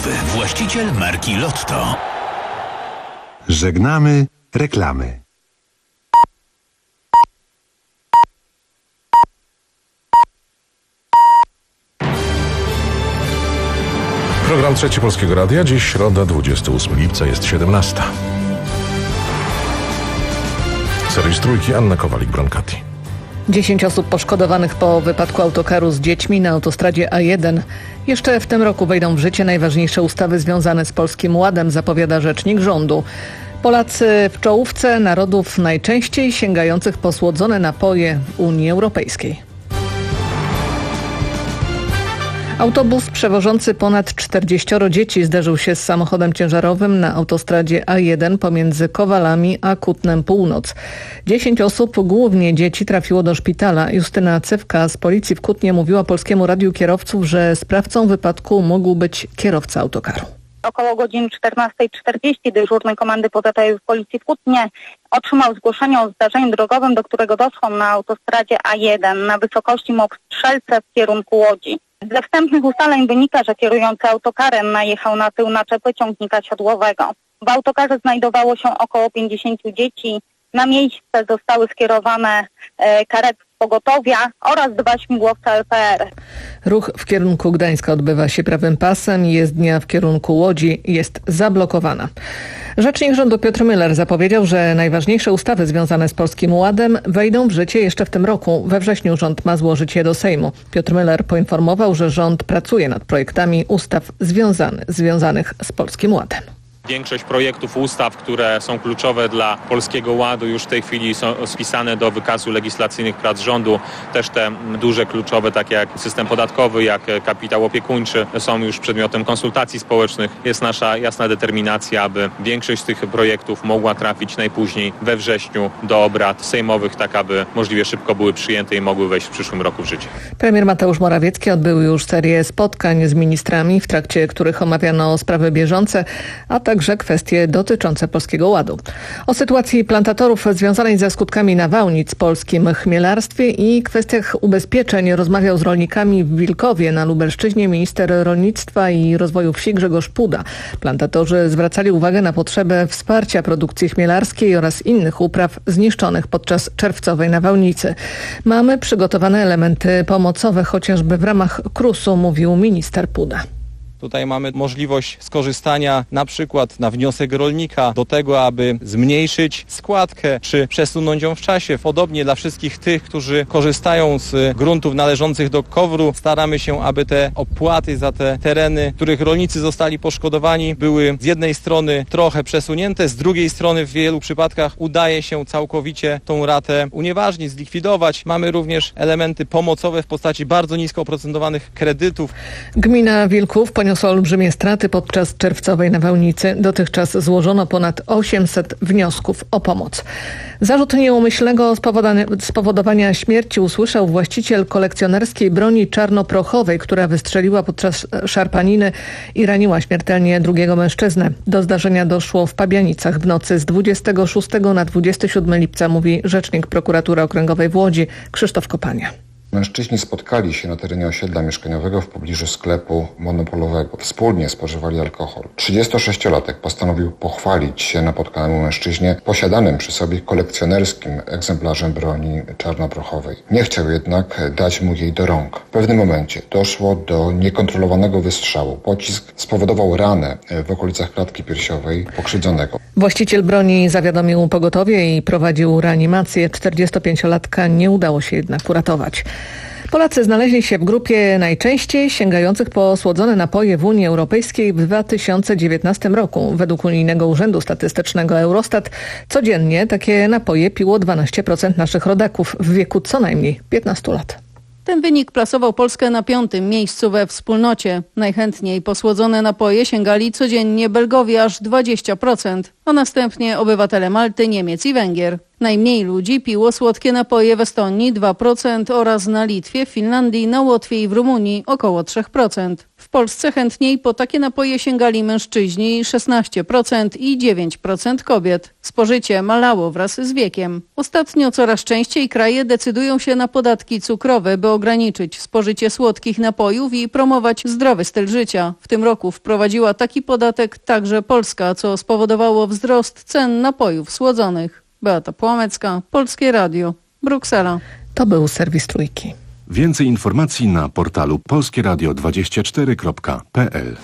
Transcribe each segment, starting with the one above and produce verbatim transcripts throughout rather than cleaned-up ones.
Bankowy, właściciel marki Lotto. Żegnamy reklamy. Program Trzeci Polskiego Radia. Dziś środa, dwudziestego ósmego lipca, jest siedemnasta. Serwis Trójki, Anna Kowalik-Brankati. Dziesięć osób poszkodowanych po wypadku autokaru z dziećmi na autostradzie A jeden. Jeszcze w tym roku wejdą w życie najważniejsze ustawy związane z Polskim Ładem, zapowiada rzecznik rządu. Polacy w czołówce narodów najczęściej sięgających po słodzone napoje w Unii Europejskiej. Autobus przewożący ponad czterdzieścioro dzieci zderzył się z samochodem ciężarowym na autostradzie A jeden pomiędzy Kowalami a Kutnem Północ. Dziesięć osób, głównie dzieci, trafiło do szpitala. Justyna Cywka z policji w Kutnie mówiła Polskiemu Radiu Kierowców, że sprawcą wypadku mógł być kierowca autokaru. Około godziny czternastej czterdzieści dyżurny Komendy Powiatowej w Policji w Kutnie otrzymał zgłoszenie o zdarzeniu drogowym, do którego doszło na autostradzie A jeden na wysokości Mok Strzelce w kierunku Łodzi. Ze wstępnych ustaleń wynika, że kierujący autokarem najechał na tył naczepy ciągnika siodłowego. W autokarze znajdowało się około pięćdziesięciu dzieci. Na miejsce zostały skierowane e, karety pogotowia oraz dwa śmigłowce L P R. Ruch w kierunku Gdańska odbywa się prawym pasem. Jezdnia w kierunku Łodzi jest zablokowana. Rzecznik rządu Piotr Müller zapowiedział, że najważniejsze ustawy związane z Polskim Ładem wejdą w życie jeszcze w tym roku. We wrześniu rząd ma złożyć je do Sejmu. Piotr Müller poinformował, że rząd pracuje nad projektami ustaw związany, związanych z Polskim Ładem. Większość projektów ustaw, które są kluczowe dla Polskiego Ładu, już w tej chwili są spisane do wykazu legislacyjnych prac rządu. Też te duże, kluczowe, takie jak system podatkowy, jak kapitał opiekuńczy, są już przedmiotem konsultacji społecznych. Jest nasza jasna determinacja, aby większość z tych projektów mogła trafić najpóźniej we wrześniu do obrad sejmowych, tak aby możliwie szybko były przyjęte i mogły wejść w przyszłym roku w życie. Premier Mateusz Morawiecki odbył już serię spotkań z ministrami, w trakcie których omawiano sprawy bieżące, a także także kwestie dotyczące Polskiego Ładu. O sytuacji plantatorów związanej ze skutkami nawałnic w polskim chmielarstwie i kwestiach ubezpieczeń rozmawiał z rolnikami w Wilkowie na Lubelszczyźnie minister rolnictwa i rozwoju wsi Grzegorz Puda. Plantatorzy zwracali uwagę na potrzebę wsparcia produkcji chmielarskiej oraz innych upraw zniszczonych podczas czerwcowej nawałnicy. Mamy przygotowane elementy pomocowe, chociażby w ramach krusu, mówił minister Puda. Tutaj mamy możliwość skorzystania na przykład na wniosek rolnika do tego, aby zmniejszyć składkę czy przesunąć ją w czasie. Podobnie dla wszystkich tych, którzy korzystają z gruntów należących do kowru, staramy się, aby te opłaty za te tereny, których rolnicy zostali poszkodowani, były z jednej strony trochę przesunięte, z drugiej strony w wielu przypadkach udaje się całkowicie tą ratę unieważnić, zlikwidować. Mamy również elementy pomocowe w postaci bardzo nisko oprocentowanych kredytów. Gmina Wilków poniosła olbrzymie straty podczas czerwcowej nawałnicy. Dotychczas złożono ponad osiemset wniosków o pomoc. Zarzut nieumyślnego spowodowania śmierci usłyszał właściciel kolekcjonerskiej broni czarnoprochowej, która wystrzeliła podczas szarpaniny i raniła śmiertelnie drugiego mężczyznę. Do zdarzenia doszło w Pabianicach w nocy z dwudziestego szóstego na dwudziestego siódmego lipca, mówi rzecznik Prokuratury Okręgowej w Łodzi Krzysztof Kopania. Mężczyźni spotkali się na terenie osiedla mieszkaniowego w pobliżu sklepu monopolowego. Wspólnie spożywali alkohol. trzydziestosześciolatek postanowił pochwalić się napotkanemu mężczyźnie posiadanym przy sobie kolekcjonerskim egzemplarzem broni czarnoprochowej. Nie chciał jednak dać mu jej do rąk. W pewnym momencie doszło do niekontrolowanego wystrzału. Pocisk spowodował ranę w okolicach klatki piersiowej pokrzywdzonego. Właściciel broni zawiadomił pogotowie i prowadził reanimację. czterdziestopięciolatka nie udało się jednak uratować. Polacy znaleźli się w grupie najczęściej sięgających po słodzone napoje w Unii Europejskiej w dwa tysiące dziewiętnastym roku. Według Unijnego Urzędu Statystycznego Eurostat codziennie takie napoje piło dwanaście procent naszych rodaków w wieku co najmniej piętnastu lat. Ten wynik plasował Polskę na piątym miejscu we wspólnocie. Najchętniej po słodzone napoje sięgali codziennie Belgowie aż dwadzieścia procent. a następnie obywatele Malty, Niemiec i Węgier. Najmniej ludzi piło słodkie napoje w Estonii dwa procent oraz na Litwie, w Finlandii, na Łotwie i w Rumunii około trzy procent. W Polsce chętniej po takie napoje sięgali mężczyźni szesnaście procent i dziewięć procent kobiet. Spożycie malało wraz z wiekiem. Ostatnio coraz częściej kraje decydują się na podatki cukrowe, by ograniczyć spożycie słodkich napojów i promować zdrowy styl życia. W tym roku wprowadziła taki podatek także Polska, co spowodowało wzrost cen napojów słodzonych. Beata Płomecka, Polskie Radio, Bruksela. To był serwis Trójki. Więcej informacji na portalu polskieradio dwadzieścia cztery kropka p l.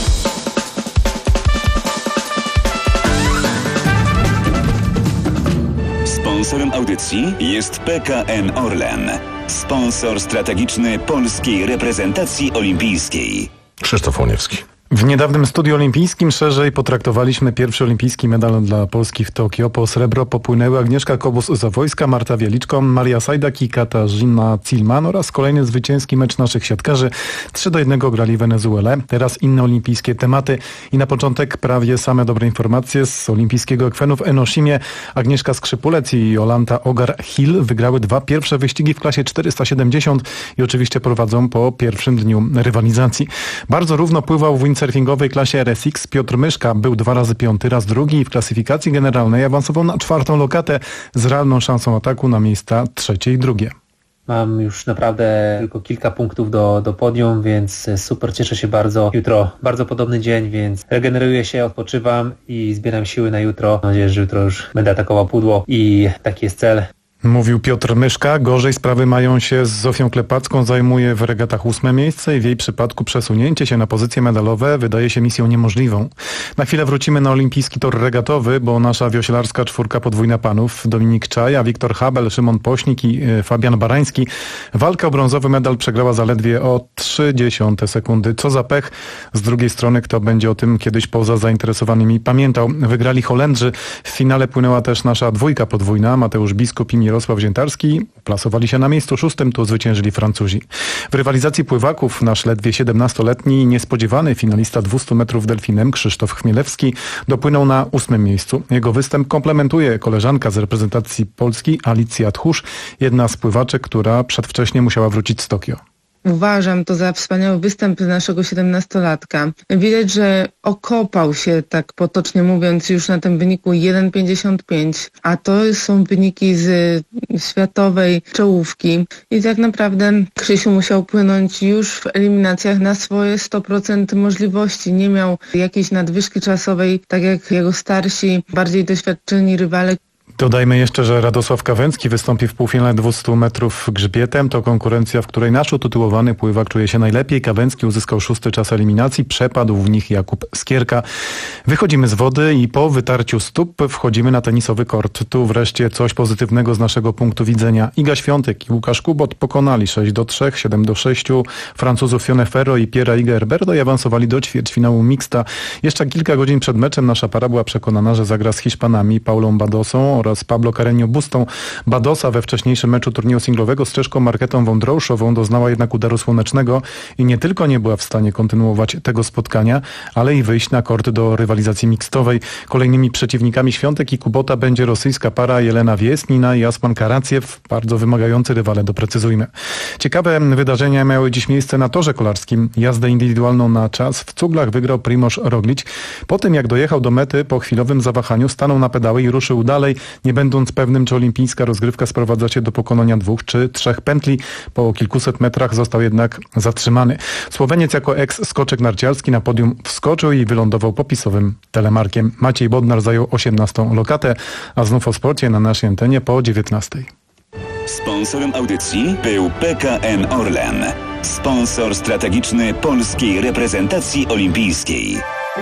Sponsorem audycji jest P K N Orlen, sponsor strategiczny polskiej reprezentacji olimpijskiej. Krzysztof Łoniewski. W niedawnym studiu olimpijskim szerzej potraktowaliśmy pierwszy olimpijski medal dla Polski w Tokio. Po srebro popłynęły Agnieszka Kobus-Zawojska, Marta Wieliczko, Maria Sajdak i Katarzyna Cilman oraz kolejny zwycięski mecz naszych siatkarzy. trzy do jednego grali Wenezuelę. Teraz inne olimpijskie tematy i na początek prawie same dobre informacje z olimpijskiego ekwenu w Enoshimie. Agnieszka Skrzypulec i Jolanta Ogar-Hill wygrały dwa pierwsze wyścigi w klasie czterysta siedemdziesiąt i oczywiście prowadzą po pierwszym dniu rywalizacji. Bardzo równo pływał w windsurfingowej klasie R S X Piotr Myszka. Był dwa razy piąty, raz drugi i w klasyfikacji generalnej awansował na czwartą lokatę z realną szansą ataku na miejsca trzecie i drugie. Mam już naprawdę tylko kilka punktów do, do podium, więc super, cieszę się bardzo. Jutro bardzo podobny dzień, więc regeneruję się, odpoczywam i zbieram siły na jutro. Mam nadzieję, że jutro już będę atakował pudło i taki jest cel. Mówił Piotr Myszka. Gorzej sprawy mają się z Zofią Klepacką. Zajmuje w regatach ósme miejsce i w jej przypadku przesunięcie się na pozycje medalowe wydaje się misją niemożliwą. Na chwilę wrócimy na olimpijski tor regatowy, bo nasza wioślarska czwórka podwójna panów Dominik Czaja, Wiktor Habel, Szymon Pośnik i Fabian Barański walkę o brązowy medal przegrała zaledwie o trzy dziesiąte sekundy. Co za pech. Z drugiej strony kto będzie o tym kiedyś poza zainteresowanymi pamiętał. Wygrali Holendrzy. W finale płynęła też nasza dwójka podwójna, Mateusz Biskup i Jarosław Ziętarski. Plasowali się na miejscu szóstym, tu zwyciężyli Francuzi. W rywalizacji pływaków nasz ledwie siedemnastoletni niespodziewany finalista dwustu metrów delfinem Krzysztof Chmielewski dopłynął na ósmym miejscu. Jego występ komplementuje koleżanka z reprezentacji Polski Alicja Tchórz, jedna z pływaczek, która przedwcześnie musiała wrócić z Tokio. Uważam to za wspaniały występ naszego siedemnastolatka. Widać, że okopał się, tak potocznie mówiąc, już na tym wyniku jeden pięćdziesiąt pięć, a to są wyniki z światowej czołówki. I tak naprawdę Krzysiu musiał płynąć już w eliminacjach na swoje sto procent możliwości. Nie miał jakiejś nadwyżki czasowej, tak jak jego starsi, bardziej doświadczeni rywale. Dodajmy jeszcze, że Radosław Kawęcki wystąpi w półfinale dwustu metrów grzbietem. To konkurencja, w której nasz utytułowany pływak czuje się najlepiej. Kawęcki uzyskał szósty czas eliminacji, przepadł w nich Jakub Skierka. Wychodzimy z wody i po wytarciu stóp wchodzimy na tenisowy kort. Tu wreszcie coś pozytywnego z naszego punktu widzenia. Iga Świątek i Łukasz Kubot pokonali sześć do trzech, siedem do sześciu Francuzów Fiona Ferro i Piera Iga Herberto i awansowali do ćwierćfinału mixta. Jeszcze kilka godzin przed meczem nasza para była przekonana, że zagra z Hiszpanami Paulą Badosą oraz Pablo Carreño Bustą. Badosa we wcześniejszym meczu turnieju singlowego z Czeszką Marketą Wądrouszową doznała jednak udaru słonecznego i nie tylko nie była w stanie kontynuować tego spotkania, ale i wyjść na kort do rywalizacji mixtowej. Kolejnymi przeciwnikami Świątek i Kubota będzie rosyjska para Jelena Wiesnina i Aspan Karaciew. Bardzo wymagający rywale, doprecyzujmy. Ciekawe wydarzenia miały dziś miejsce na torze kolarskim. Jazdę indywidualną na czas w cuglach wygrał Primož Roglič. Po tym jak dojechał do mety po chwilowym zawahaniu stanął na pedały i ruszył dalej, nie będąc pewnym, czy olimpijska rozgrywka sprowadza się do pokonania dwóch czy trzech pętli. Po kilkuset metrach został jednak zatrzymany. Słoweniec jako eks-skoczek narciarski na podium wskoczył i wylądował popisowym telemarkiem. Maciej Bodnar zajął osiemnastą lokatę, a znów o sporcie na naszej antenie po dziewiętnastej. Sponsorem audycji był P K N Orlen, sponsor strategiczny polskiej reprezentacji olimpijskiej.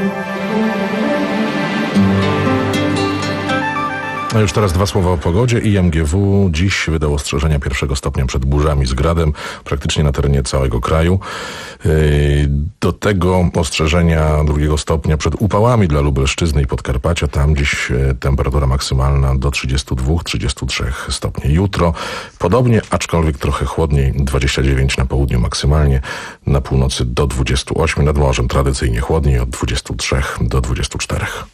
A już teraz dwa słowa o pogodzie. I M G W dziś wydał ostrzeżenia pierwszego stopnia przed burzami z gradem praktycznie na terenie całego kraju. Do tego ostrzeżenia drugiego stopnia przed upałami dla Lubelszczyzny i Podkarpacia. Tam dziś temperatura maksymalna do trzydziestu dwóch do trzydziestu trzech stopni. Jutro podobnie, aczkolwiek trochę chłodniej. dwadzieścia dziewięć na południu maksymalnie, na północy do dwudziestu ośmiu. Nad morzem tradycyjnie chłodniej od dwudziestu trzech do dwudziestu czterech.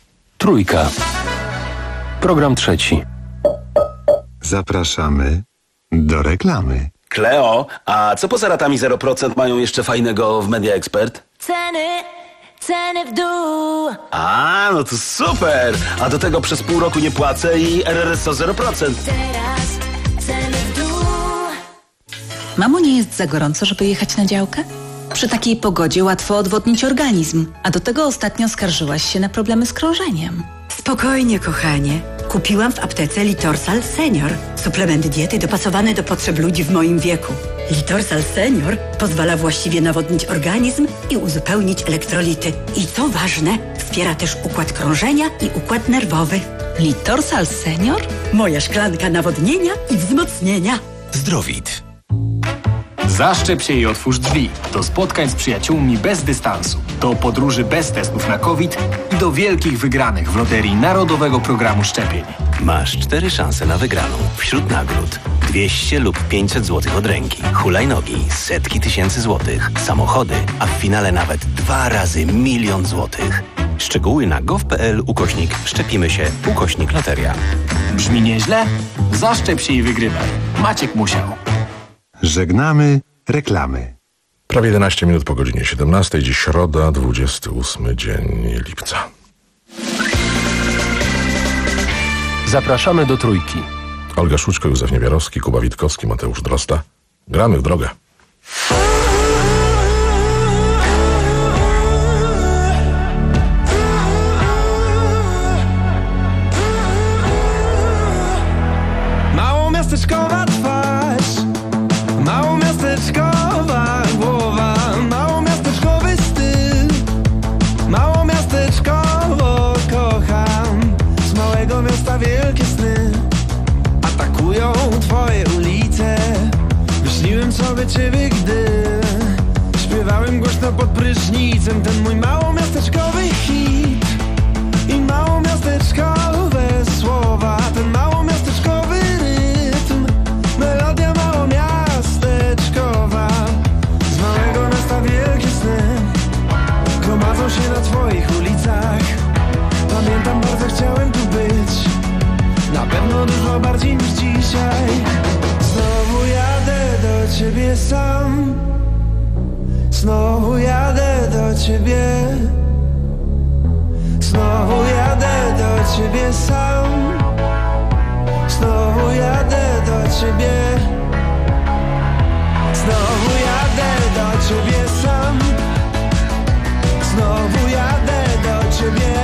Trójka. Program trzeci. Zapraszamy do reklamy. Kleo, a co poza ratami zero procent mają jeszcze fajnego w Media Expert? Ceny, ceny w dół. A, no to super! A do tego przez pół roku nie płacę i R R S O zero procent. Teraz ceny w dół. Mamo, nie jest za gorąco, żeby jechać na działkę? Przy takiej pogodzie łatwo odwodnić organizm, a do tego ostatnio skarżyłaś się na problemy z krążeniem. Spokojnie, kochanie. Kupiłam w aptece Litorsal Senior. Suplement diety dopasowany do potrzeb ludzi w moim wieku. Litorsal Senior pozwala właściwie nawodnić organizm i uzupełnić elektrolity. I co ważne, wspiera też układ krążenia i układ nerwowy. Litorsal Senior? Moja szklanka nawodnienia i wzmocnienia. Zdrowit. Zaszczep się i otwórz drzwi. Do spotkań z przyjaciółmi bez dystansu. Do podróży bez testów na COVID i do wielkich wygranych w loterii Narodowego Programu Szczepień. Masz cztery szanse na wygraną. Wśród nagród dwieście lub pięćset złotych od ręki, hulajnogi, setki tysięcy złotych, samochody, a w finale nawet dwa razy milion złotych. Szczegóły na gov.pl ukośnik szczepimy się ukośnik loteria. Brzmi nieźle? Zaszczep się i wygrywaj. Maciek Musiał. Żegnamy reklamy. Prawie jedenaście minut po godzinie siedemnastej. Dziś środa, dwudziesty ósmy dzień lipca. Zapraszamy do Trójki. Olga Szuczko, Józef Niewiarowski, Kuba Witkowski, Mateusz Drosta. Gramy w drogę. Małomiasteczkowa twarz, małomiasteczkowa głowa, małomiasteczkowy styl, małomiasteczkowo kocham. Z małego miasta wielkie sny atakują twoje ulice. Wyśniłem sobie ciebie, gdy śpiewałem głośno pod prysznicem ten mój małomiasteczkowy hit i małomiasteczkowe słowa, ten małomiasteczkowy rytm, melodia małomiasteczkowa. Z małego miasta wielkie sny gromadzą się na twoich ulicach. Pamiętam, bardzo chciałem tu być, na pewno dużo bardziej niż dzisiaj. Znowu jadę do ciebie sam, znowu jadę do ciebie, znowu jadę do ciebie sam, znowu jadę do ciebie, znowu jadę do ciebie sam, znowu jadę do ciebie,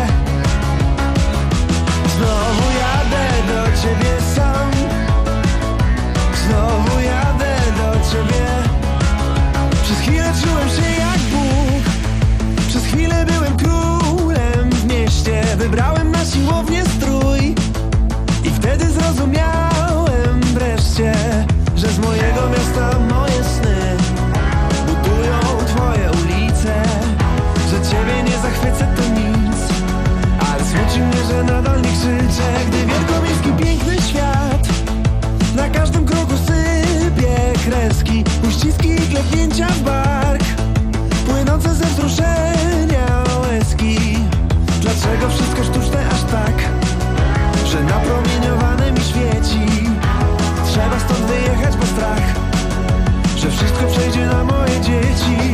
znowu jadę do ciebie sam, znowu jadę do ciebie. Przez chwilę czułem się jak Bóg, przez chwilę byłem królem w mieście. Wybrałem na siłownię strój i wtedy zrozumiałem wreszcie, że z mojego miasta moje sny budują twoje ulice. Że ciebie nie zachwycę to nic, ale smuci mnie, że nadal nie krzyczę, gdy wielkomiejski piękny świat na każdym kroku sypie kreski, uściski i klepnięcia w bark, płynące ze wzruszenia łezki. Dlaczego wszystko sztuczne aż tak, że napromieniowane mi świeci? Trzeba stąd wyjechać, bo strach, że wszystko przejdzie na moje dzieci.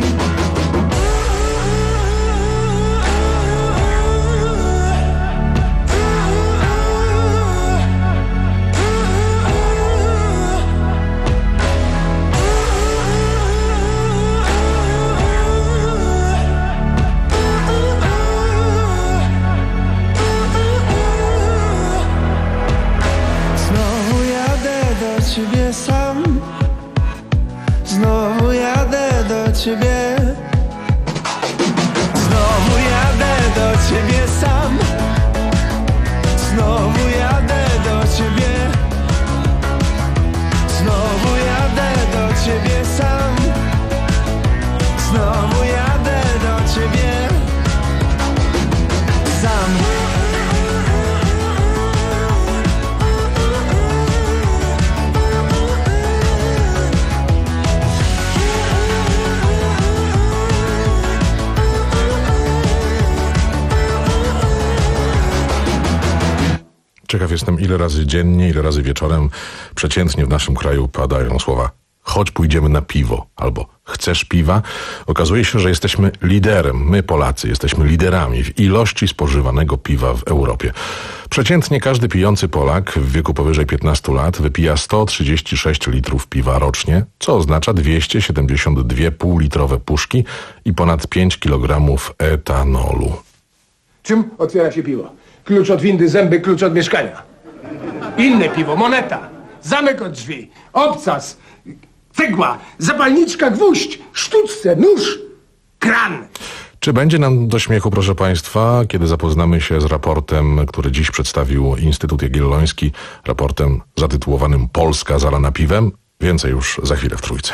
Ciekaw jestem, ile razy dziennie, ile razy wieczorem przeciętnie w naszym kraju padają słowa chodź pójdziemy na piwo, albo chcesz piwa? Okazuje się, że jesteśmy liderem, my Polacy jesteśmy liderami w ilości spożywanego piwa w Europie. Przeciętnie każdy pijący Polak w wieku powyżej piętnastu lat wypija sto trzydzieści sześć litrów piwa rocznie, co oznacza dwieście siedemdziesiąt dwie półlitrowe puszki i ponad pięć kilogramów etanolu. Czym otwiera się piwo? Klucz od windy, zęby, klucz od mieszkania. Inne piwo, moneta, zamek od drzwi, obcas, cegła, zapalniczka, gwóźdź, sztuczce, nóż, kran. Czy będzie nam do śmiechu, proszę Państwa, kiedy zapoznamy się z raportem, który dziś przedstawił Instytut Jagielloński, raportem zatytułowanym Polska zalana piwem? Więcej już za chwilę w Trójce.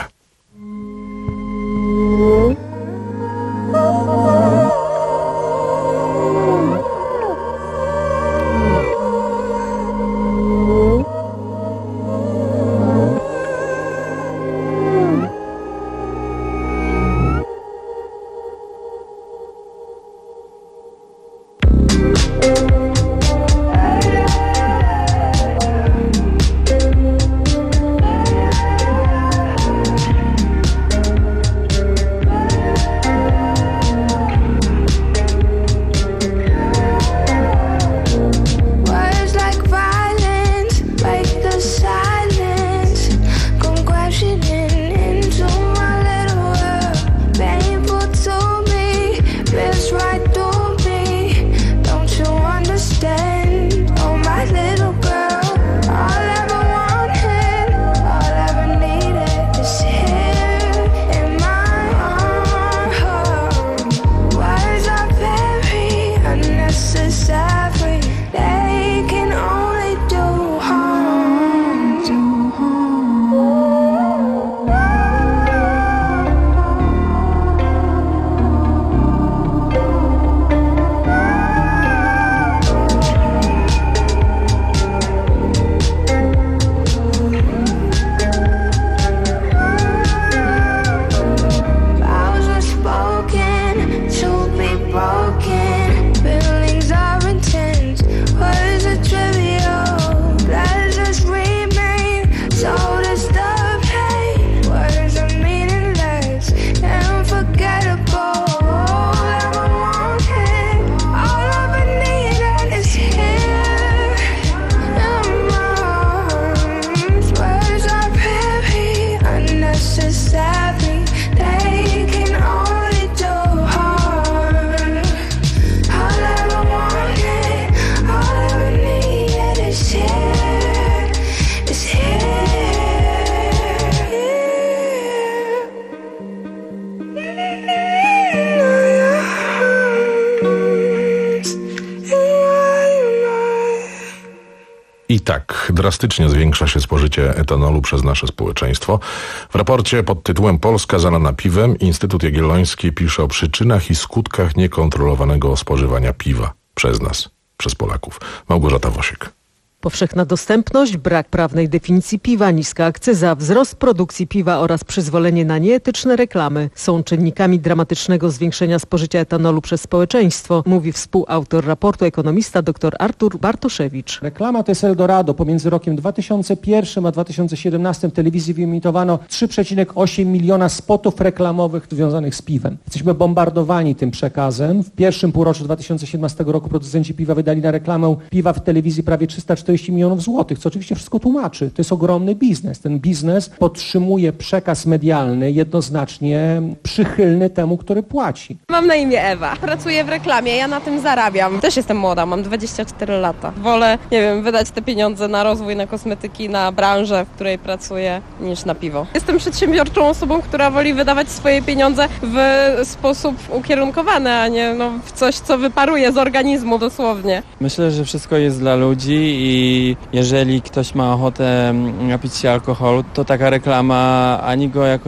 I tak drastycznie zwiększa się spożycie etanolu przez nasze społeczeństwo. W raporcie pod tytułem Polska zalana piwem Instytut Jagielloński pisze o przyczynach i skutkach niekontrolowanego spożywania piwa przez nas, przez Polaków. Małgorzata Wosiek. Powszechna dostępność, brak prawnej definicji piwa, niska akcyza, wzrost produkcji piwa oraz przyzwolenie na nieetyczne reklamy są czynnikami dramatycznego zwiększenia spożycia etanolu przez społeczeństwo, mówi współautor raportu ekonomista dr Artur Bartoszewicz. Reklama to jest Eldorado. Pomiędzy rokiem dwa tysiące pierwszym a dwa tysiące siedemnastym w telewizji wyemitowano trzy przecinek osiem miliona spotów reklamowych związanych z piwem. Jesteśmy bombardowani tym przekazem. W pierwszym półroczu dwa tysiące siedemnastego roku producenci piwa wydali na reklamę piwa w telewizji prawie trzysta czterdzieści milionów złotych, co oczywiście wszystko tłumaczy. To jest ogromny biznes. Ten biznes podtrzymuje przekaz medialny jednoznacznie przychylny temu, który płaci. Mam na imię Ewa. Pracuję w reklamie, ja na tym zarabiam. Też jestem młoda, mam dwadzieścia cztery lata. Wolę, nie wiem, wydać te pieniądze na rozwój, na kosmetyki, na branżę, w której pracuję, niż na piwo. Jestem przedsiębiorczą osobą, która woli wydawać swoje pieniądze w sposób ukierunkowany, a nie no, w coś, co wyparuje z organizmu dosłownie. Myślę, że wszystko jest dla ludzi i jeżeli ktoś ma ochotę napić się alkoholu, to taka reklama ani go jakoś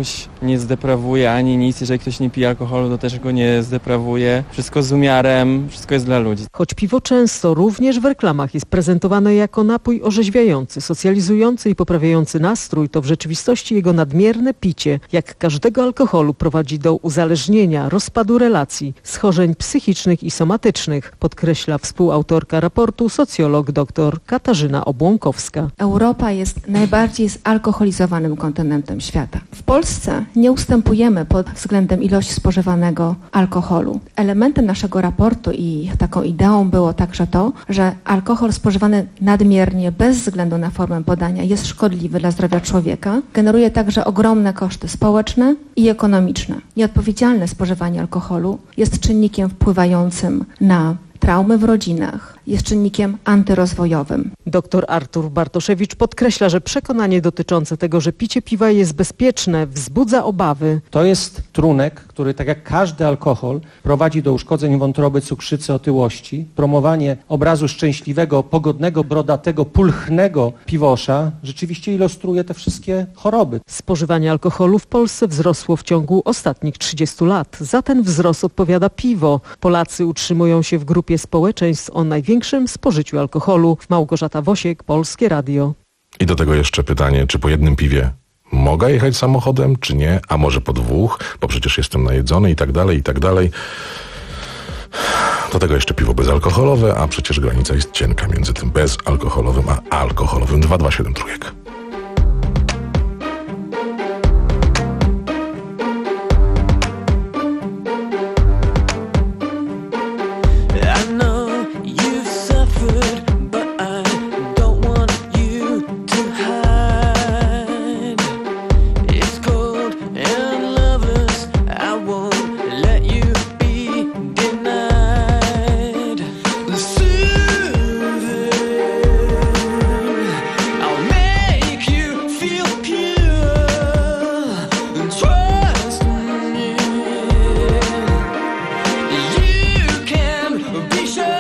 nie zdeprawuje ani nic. Jeżeli ktoś nie pije alkoholu, to też go nie zdeprawuje. Wszystko z umiarem, wszystko jest dla ludzi. Choć piwo często również w reklamach jest prezentowane jako napój orzeźwiający, socjalizujący i poprawiający nastrój, to w rzeczywistości jego nadmierne picie, jak każdego alkoholu, prowadzi do uzależnienia, rozpadu relacji, schorzeń psychicznych i somatycznych, podkreśla współautorka raportu socjolog dr Katarzyna Obłąkowska. Europa jest najbardziej zalkoholizowanym kontynentem świata. W Polsce nie ustępujemy pod względem ilości spożywanego alkoholu. Elementem naszego raportu i taką ideą było także to, że alkohol spożywany nadmiernie, bez względu na formę podania, jest szkodliwy dla zdrowia człowieka. Generuje także ogromne koszty społeczne i ekonomiczne. Nieodpowiedzialne spożywanie alkoholu jest czynnikiem wpływającym na traumy w rodzinach, jest czynnikiem antyrozwojowym. Doktor Artur Bartoszewicz podkreśla, że przekonanie dotyczące tego, że picie piwa jest bezpieczne, wzbudza obawy. To jest trunek, który tak jak każdy alkohol prowadzi do uszkodzeń wątroby, cukrzycy, otyłości. Promowanie obrazu szczęśliwego, pogodnego, brodatego, pulchnego piwosza rzeczywiście ilustruje te wszystkie choroby. Spożywanie alkoholu w Polsce wzrosło w ciągu ostatnich trzydziestu lat. Za ten wzrost odpowiada piwo. Polacy utrzymują się w grupie społeczeństw o największym spożyciu alkoholu. Małgorzata Wosiek, Polskie Radio. I do tego jeszcze pytanie, czy po jednym piwie mogę jechać samochodem, czy nie, a może po dwóch, bo przecież jestem najedzony i tak dalej, i tak dalej. Do tego jeszcze piwo bezalkoholowe, a przecież granica jest cienka między tym bezalkoholowym a alkoholowym. dwa dwa siedem trójek. Be sure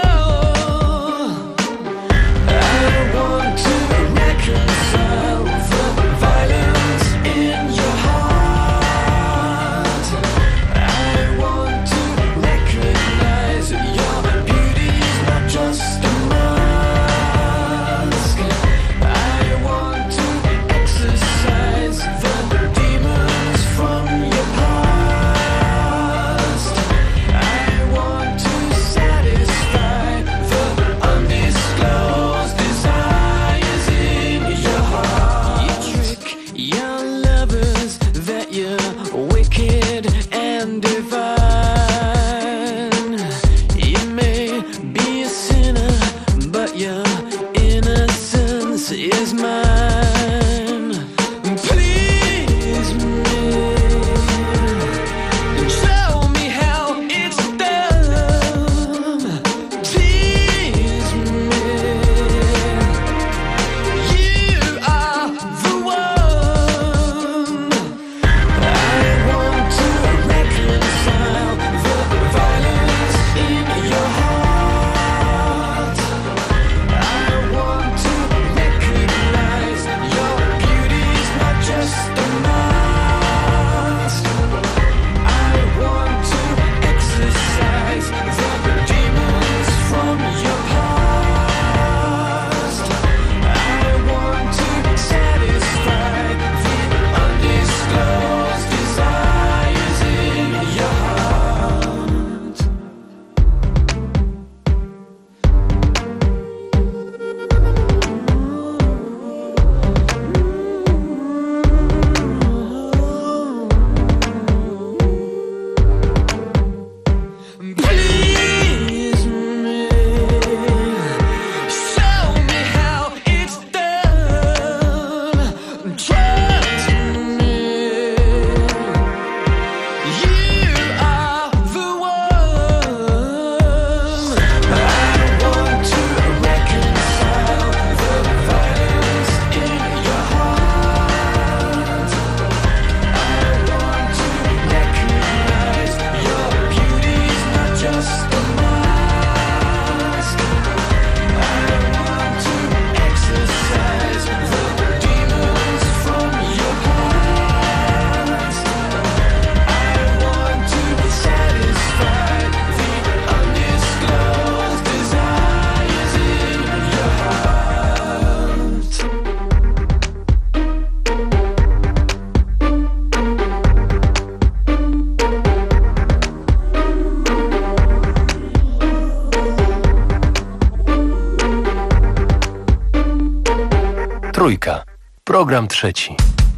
Trójka. Program trzeci.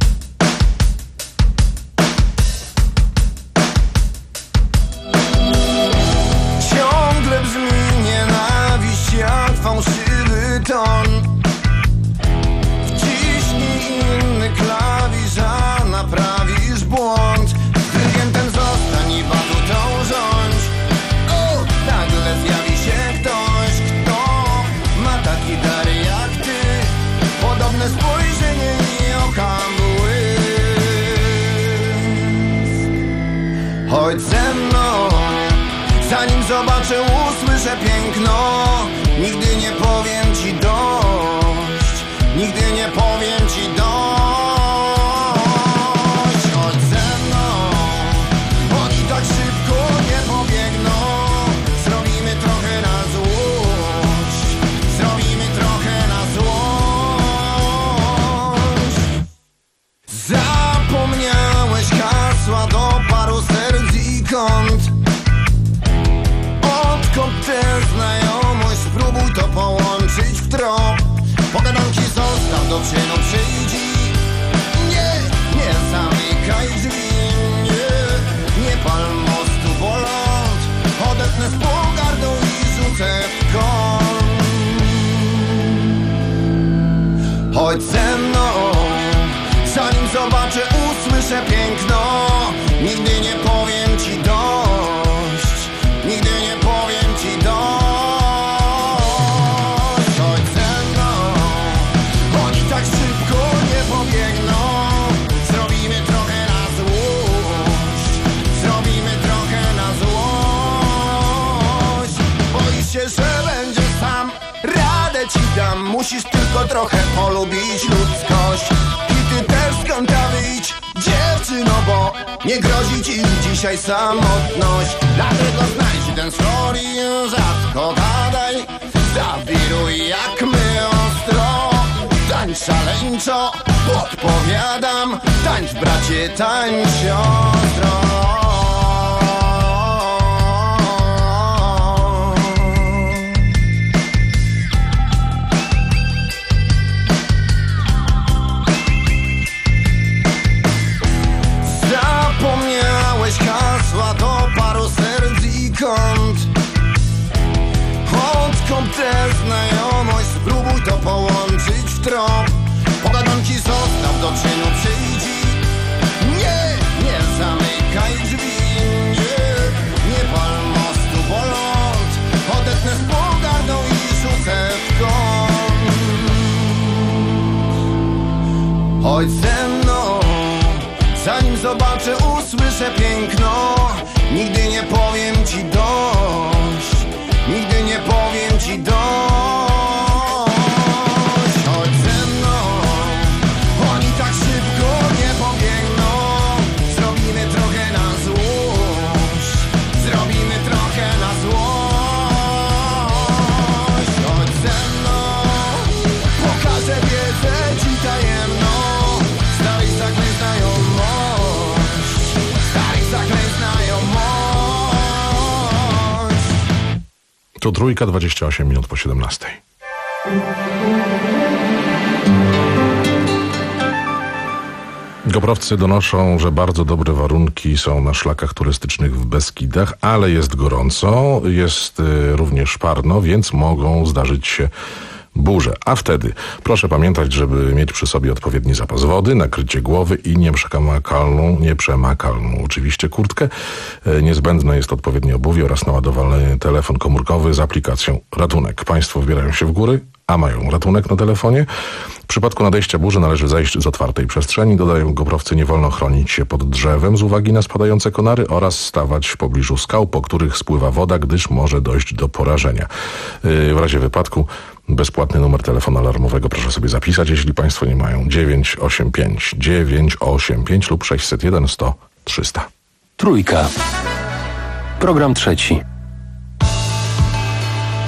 Ciągle brzmi nienawiść jak fałszywy ton. Wciśnij inny klawisz, a naprawisz błąd. Klientem zostań i batutą rządź. O, nagle zjawi się ktoś, kto ma taki dar jak ty. Podobne spojrzenie i oka błysk. Chodź ze mną, zanim zobaczę, usłyszę piękno. Nigdy nie powiem ci dość. Nigdy nie powiem ci dość. Chodź ze mną, oni tak szybko nie pobiegną. Zrobimy trochę na złość. Zrobimy trochę na złość. Zapomniałeś hasła do paru serc i kont. Odkąd tę znajomość, spróbuj to połączyć w trop. Pogadam ci, zostaw, do czynu przyjdź. Nie, nie zamykaj drzwi. Nie, nie pal mostu, bo ląd odetnę z pogardą i rzucę w kąt. Chodź ze mną, zanim zobaczę, usłyszę piękno. Nigdy nie powiem ci dość. Nigdy nie powiem ci dość. Chodź ze mną, oni tak szybko nie pobiegną. Zrobimy trochę na złość. Zrobimy trochę na złość. Boisz się, że będziesz sam, radę ci dam. Musisz tylko trochę polubić ludzkość. I ty też z kąta wyjdź, dziewczyno, bo nie grozi ci dzisiaj samotność. Dlatego znajdź ten floor i rzadko gadaj. Zawiruj jak my ostro. Tańcz szaleńczo, podpowiadam. Tańcz bracie, tańcz siostro. Zapomniałeś hasła do paru serc i kont. Odkąd tę znajomość, spróbuj to połączyć w trop. Pogadam ci, zostaw, do czynu przyjdź. Nie, nie zamykaj drzwi. Nie, nie pal mostu, bo ląd odetnę z pogardą i rzucę w kąt. Chodź ze mną, zanim zobaczę, usłyszę piękno. Nigdy nie powiem ci dość. Nigdy nie powiem ci dość. Chodź ze mną, oni tak szybko nie pobiegną. Zrobimy trochę na złość. Zrobimy trochę na złość. Chodź ze mną, pokażę wiedzę ci tajemną. Starych zaklęć znajomość. Starych zaklęć znajomość. To Trójka, dwadzieścia osiem minut po siedemnastej. Goprowcy donoszą, że bardzo dobre warunki są na szlakach turystycznych w Beskidach, ale jest gorąco, jest y, również parno, więc mogą zdarzyć się burze. A wtedy proszę pamiętać, żeby mieć przy sobie odpowiedni zapas wody, nakrycie głowy i nieprzemakalną, nieprzemakalną oczywiście kurtkę. E, niezbędne jest odpowiednie obuwie oraz naładowany telefon komórkowy z aplikacją Ratunek. Państwo wybierają się w góry, a mają ratunek na telefonie. W przypadku nadejścia burzy należy zejść z otwartej przestrzeni. Dodają goprowcy, nie wolno chronić się pod drzewem z uwagi na spadające konary oraz stawać w pobliżu skał, po których spływa woda, gdyż może dojść do porażenia. Yy, w razie wypadku bezpłatny numer telefonu alarmowego proszę sobie zapisać, jeśli Państwo nie mają. dziewięć osiem pięć dziewięć osiem pięć lub sześćset jeden sto trzysta. Trójka. Program trzeci.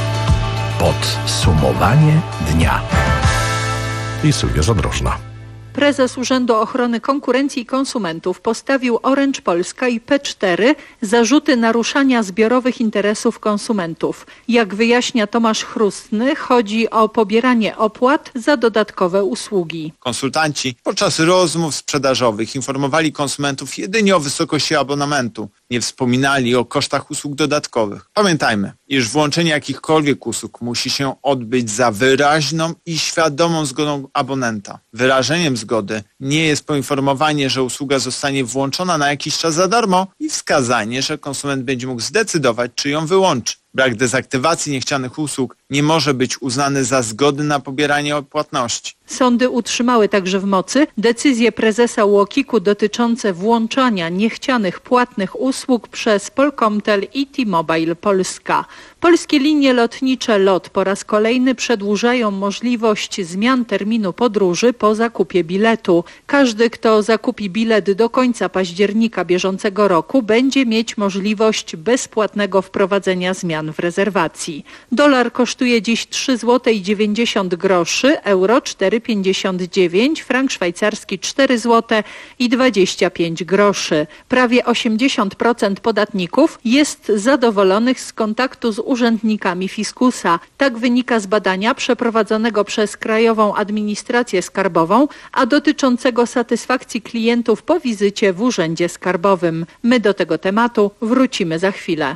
Podsumowanie dnia. I Sylwia Zadrożna. Prezes Urzędu Ochrony Konkurencji i Konsumentów postawił Orange Polska i P cztery zarzuty naruszania zbiorowych interesów konsumentów. Jak wyjaśnia Tomasz Chrustny, chodzi o pobieranie opłat za dodatkowe usługi. Konsultanci podczas rozmów sprzedażowych informowali konsumentów jedynie o wysokości abonamentu. Nie wspominali o kosztach usług dodatkowych. Pamiętajmy, iż włączenie jakichkolwiek usług musi się odbyć za wyraźną i świadomą zgodą abonenta. Wyrażeniem zgody nie jest poinformowanie, że usługa zostanie włączona na jakiś czas za darmo i wskazanie, że konsument będzie mógł zdecydować, czy ją wyłączy. Brak dezaktywacji niechcianych usług nie może być uznany za zgody na pobieranie opłatności. Sądy utrzymały także w mocy decyzje prezesa UOKiK-u dotyczące włączania niechcianych płatnych usług przez Polkomtel i T-Mobile Polska. Polskie linie lotnicze LOT po raz kolejny przedłużają możliwość zmian terminu podróży po zakupie biletu. Każdy, kto zakupi bilet do końca października bieżącego roku, będzie mieć możliwość bezpłatnego wprowadzenia zmian w rezerwacji. Dolar kosztuje dziś trzy złote dziewięćdziesiąt groszy, euro cztery pięćdziesiąt dziewięć, frank szwajcarski cztery złote i dwadzieścia pięć groszy. Prawie osiemdziesiąt procent podatników jest zadowolonych z kontaktu z urzędnikami fiskusa. Tak wynika z badania przeprowadzonego przez Krajową Administrację Skarbową, a dotyczącego satysfakcji klientów po wizycie w Urzędzie Skarbowym. My do tego tematu wrócimy za chwilę.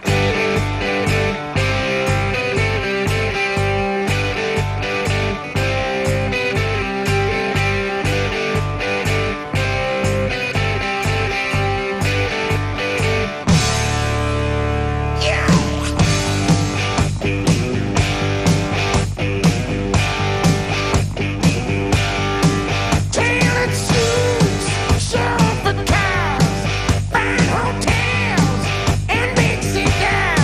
Surf the cars, fine hotels, and big cigars.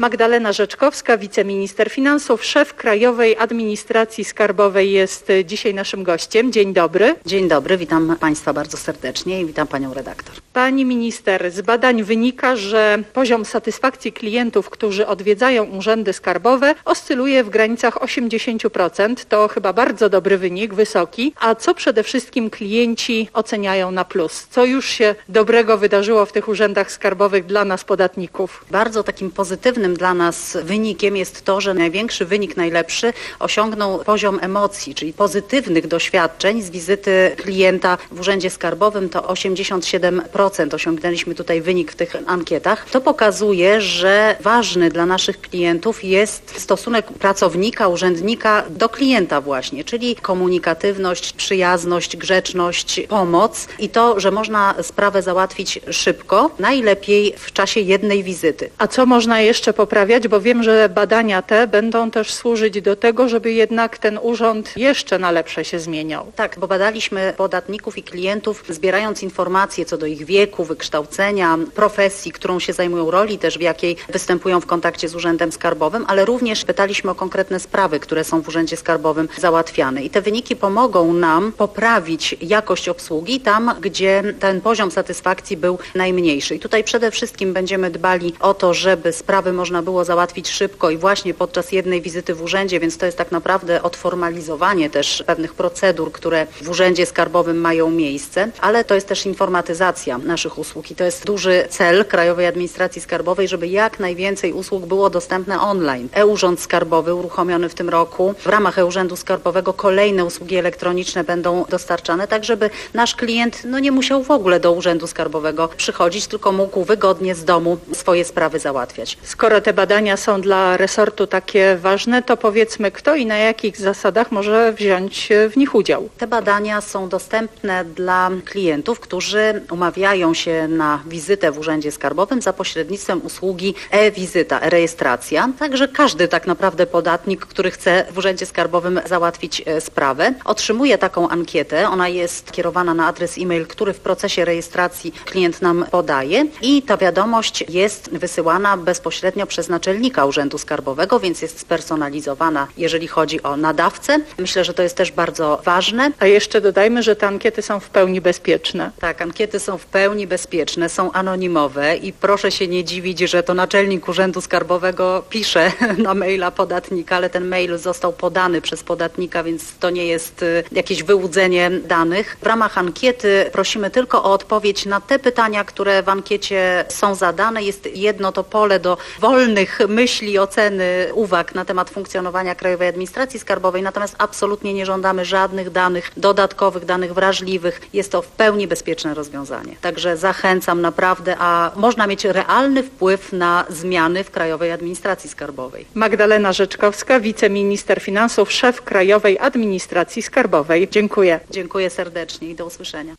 Magdalena Rzeczkowska, wiceminister finansów, szef Krajowej Administracji Skarbowej jest dzisiaj naszym gościem. Dzień dobry. Dzień dobry, witam Państwa bardzo serdecznie i witam Panią redaktor. Pani minister, z badań wynika, że poziom satysfakcji klientów, którzy odwiedzają urzędy skarbowe, oscyluje w granicach osiemdziesiąt procent. To chyba bardzo dobry wynik, wysoki. A co przede wszystkim klienci oceniają na plus? Co już się dobrego wydarzyło w tych urzędach skarbowych dla nas, podatników? Bardzo takim pozytywnym dla nas wynikiem jest to, że największy wynik, najlepszy osiągnął poziom emocji, czyli pozytywnych doświadczeń z wizyty klienta w urzędzie skarbowym. To osiemdziesiąt siedem procent osiągnęliśmy tutaj wynik w tych ankietach. To pokazuje, że ważny dla naszych klientów jest stosunek pracownika, urzędnika do klienta właśnie, czyli komunikatywność, przyjazność, grzeczność, pomoc i to, że można sprawę załatwić szybko, najlepiej w czasie jednej wizyty. A co można jeszcze poprawiać? Bo wiem, że badania te będą też służyć do tego, żeby jednak ten urząd jeszcze na lepsze się zmieniał. Tak, bo badaliśmy podatników i klientów, zbierając informacje co do ich wieku, wykształcenia, profesji, którą się zajmują, roli też w jakiej występują w kontakcie z urzędem skarbowym, ale również pytaliśmy o konkretne sprawy, które są w urzędzie skarbowym załatwiane. I te wyniki pomogą nam poprawić jakość obsługi tam, gdzie ten poziom satysfakcji był najmniejszy. I tutaj przede wszystkim będziemy dbali o to, żeby sprawy można było załatwić szybko i właśnie podczas jednej wizyty w urzędzie, więc to jest tak naprawdę odformalizowanie też pewnych procedur, które w urzędzie skarbowym mają miejsce, ale to jest też informatyzacja naszych usług i to jest duży cel Krajowej Administracji Skarbowej, żeby jak najwięcej usług było dostępne online. E-Urząd Skarbowy uruchomiony w tym roku. W ramach E-Urzędu Skarbowego kolejne usługi elektroniczne będą dostarczane, tak żeby nasz klient no, nie musiał w ogóle do Urzędu Skarbowego przychodzić, tylko mógł wygodnie z domu swoje sprawy załatwiać. Skoro te badania są dla resortu takie ważne, to powiedzmy, kto i na jakich zasadach może wziąć w nich udział? Te badania są dostępne dla klientów, którzy umawiają się na wizytę w Urzędzie Skarbowym za pośrednictwem usługi e-wizyta, e-rejestracja. Także każdy tak naprawdę podatnik, który chce w Urzędzie Skarbowym załatwić sprawę, otrzymuje taką ankietę. Ona jest kierowana na adres e-mail, który w procesie rejestracji klient nam podaje i ta wiadomość jest wysyłana bezpośrednio przez naczelnika Urzędu Skarbowego, więc jest spersonalizowana, jeżeli chodzi o nadawcę. Myślę, że to jest też bardzo ważne. A jeszcze dodajmy, że te ankiety są w pełni bezpieczne. Tak, ankiety są w pełni bezpieczne, są anonimowe i proszę się nie dziwić, że to naczelnik Urzędu Skarbowego pisze na maila podatnika, ale ten mail został podany przez podatnika, więc to nie jest jakieś wyłudzenie danych. W ramach ankiety prosimy tylko o odpowiedź na te pytania, które w ankiecie są zadane. Jest jedno to pole do wolnych myśli, oceny, uwag na temat funkcjonowania Krajowej Administracji Skarbowej, natomiast absolutnie nie żądamy żadnych danych dodatkowych, danych wrażliwych. Jest to w pełni bezpieczne rozwiązanie. Także zachęcam naprawdę, a można mieć realny wpływ na zmiany w Krajowej Administracji Skarbowej. Magdalena Rzeczkowska, wiceminister finansów, szef Krajowej Administracji Skarbowej. Dziękuję. Dziękuję serdecznie i do usłyszenia.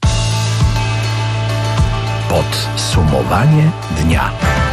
Podsumowanie dnia.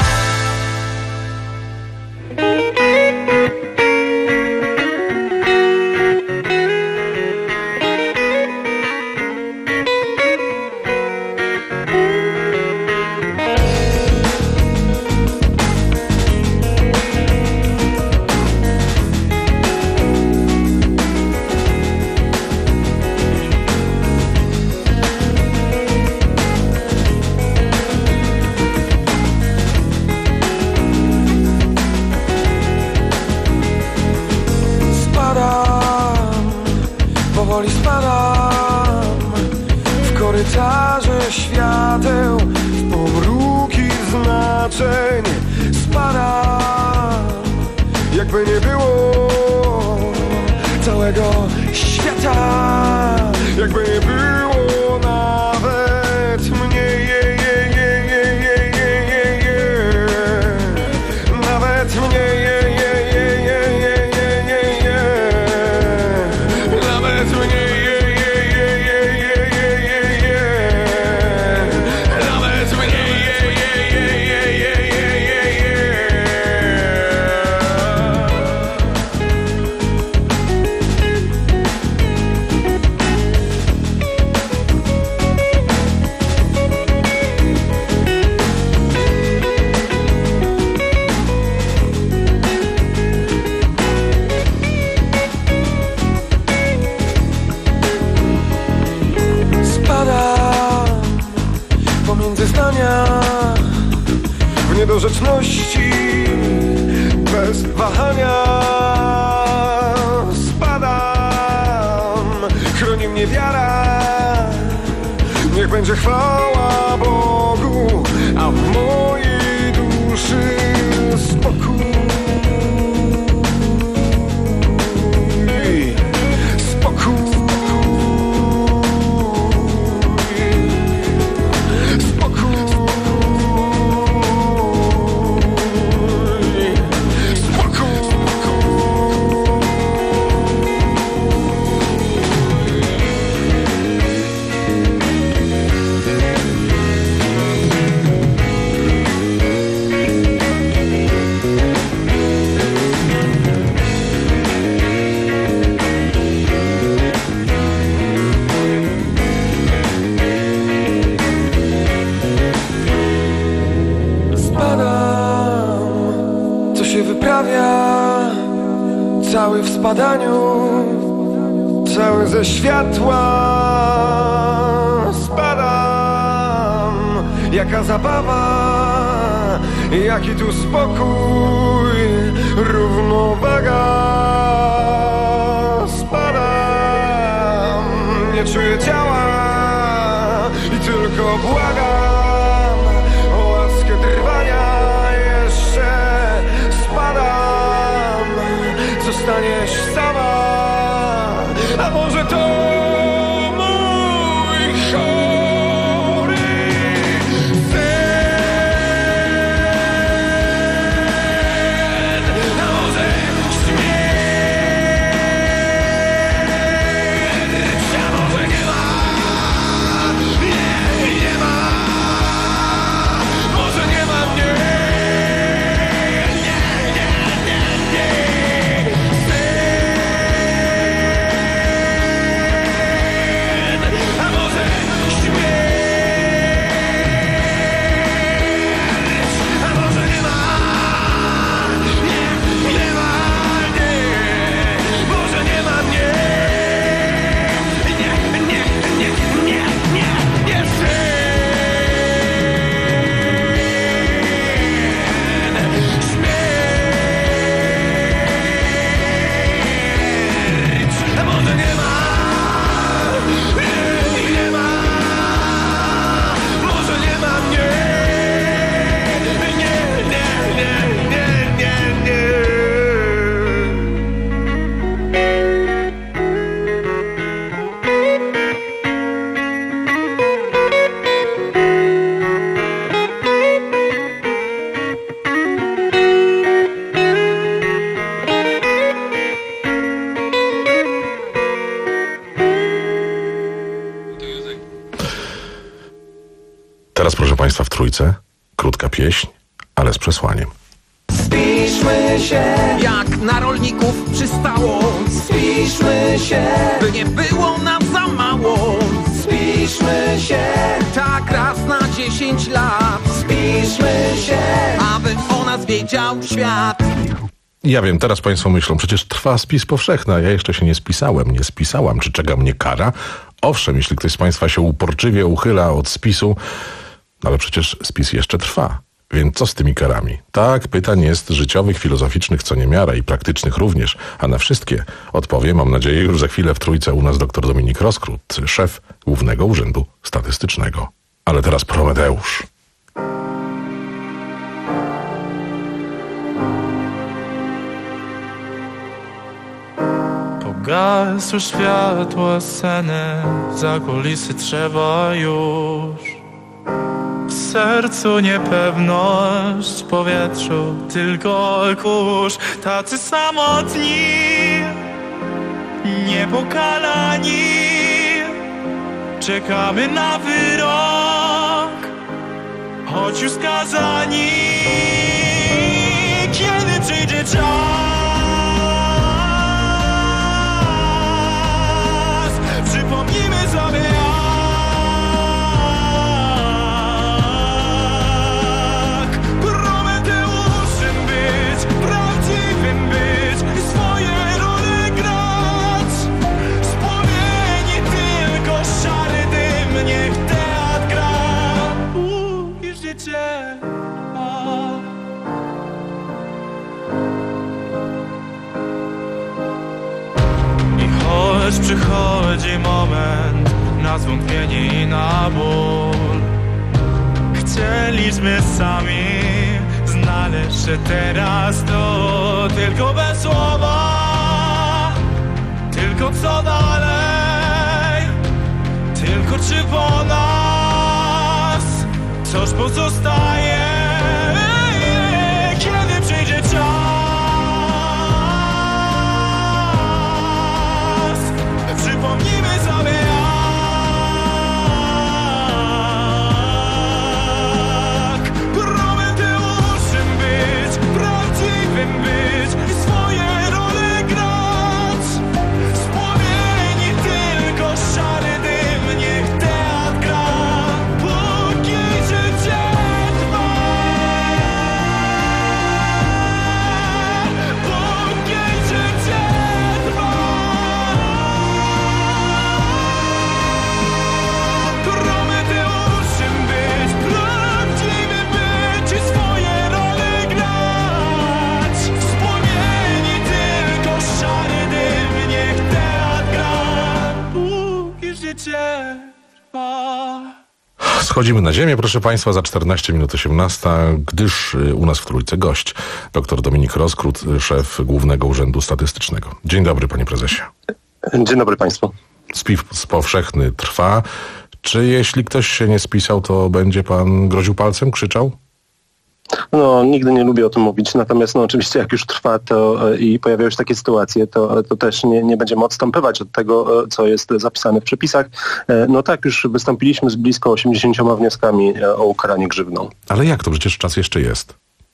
Powoli spadam w korytarze świateł, w pomruki znaczeń. Spadam, jakby nie było całego świata, jakby nie było nawet mnie. Je, je, je, je, je, je, je, je. Nawet mnie. Je, je, je, je, je, je, je, je. Nawet mnie. Je, je, je, je, je, je, je, je. Nawet mnie. Je, je, je, je, je, je, je, je. wieczności. Bez wahania spadam, chroni mnie wiara. Niech będzie chwała Bogu, a w mojej duszy spokój. Cały w spadaniu, cały ze światła spadam. Jaka zabawa, jaki tu spokój, równowaga. Spadam, nie czuję ciała i tylko błagam o łaskę trwania. Jeszcze spadam, zostaniesz sama, a może to mój chory sen, a może śmierć, a może nie ma, nie, nie ma, może nie ma mnie. Teraz, proszę Państwa, w trójce krótka pieśń, ale z przesłaniem. Spiszmy się, jak na rolników przystało. Spiszmy się, by nie było nam za mało. Spiszmy się, tak raz na dziesięć lat. Spiszmy się, aby o nas wiedział świat. Ja wiem, teraz Państwo myślą, przecież trwa spis powszechny, a ja jeszcze się nie spisałem, nie spisałam. Czy czeka mnie kara? Owszem, jeśli ktoś z Państwa się uporczywie uchyla od spisu, ale przecież spis jeszcze trwa. Więc co z tymi karami? Tak, pytań jest życiowych, filozoficznych co niemiara i praktycznych również, a na wszystkie odpowie, mam nadzieję, już za chwilę w trójce u nas dr Dominik Roskrót, szef Głównego Urzędu Statystycznego. Ale teraz Promedeusz. Pogasły światło sceny, za kulisy trzeba już. W sercu niepewność, w powietrzu tylko kurz. Tacy samotni, niepokalani, czekamy na wyrok, choć już skazani. Kiedy przyjdzie czas, przypomnimy sobie jak Prometeuszem być, prawdziwym być i swoje role grać. Z płomieni tylko szary dym, niech teatr gra. Uuu, już życie, a lecz przychodzi moment na zwątpienie i na ból. Chcieliśmy sami znaleźć się teraz to, tylko bez słowa, tylko co dalej, tylko czy po nas coś pozostaje, kiedy przyjdzie czas. Przypomnijmy sobie jak Promeuszem być, prawdziwym być i swoje role grać. Z płomieni tylko szary dym, niech teatr gra, póki życie trwa. Póki życie trwa. Promeuszem być, prawdziwy być i swoje role grać. Z płomieni tylko szary dym, niech teatr gra, póki życie trwa. Schodzimy na ziemię, proszę Państwa, za czternaście minut osiemnasta, gdyż y, u nas w Trójce gość, dr Dominik Roskrót, szef Głównego Urzędu Statystycznego. Dzień dobry, panie prezesie. Dzień dobry państwu. Spis powszechny trwa. Czy jeśli ktoś się nie spisał, to będzie pan groził palcem, krzyczał? No, nigdy nie lubię o tym mówić, natomiast no oczywiście jak już trwa to e, i pojawiają się takie sytuacje, to, to też nie, nie będziemy odstępować od tego, e, co jest zapisane w przepisach. E, no tak, już wystąpiliśmy z blisko osiemdziesięcioma wnioskami e, o ukaranie grzywną. Ale jak to? Przecież czas jeszcze jest.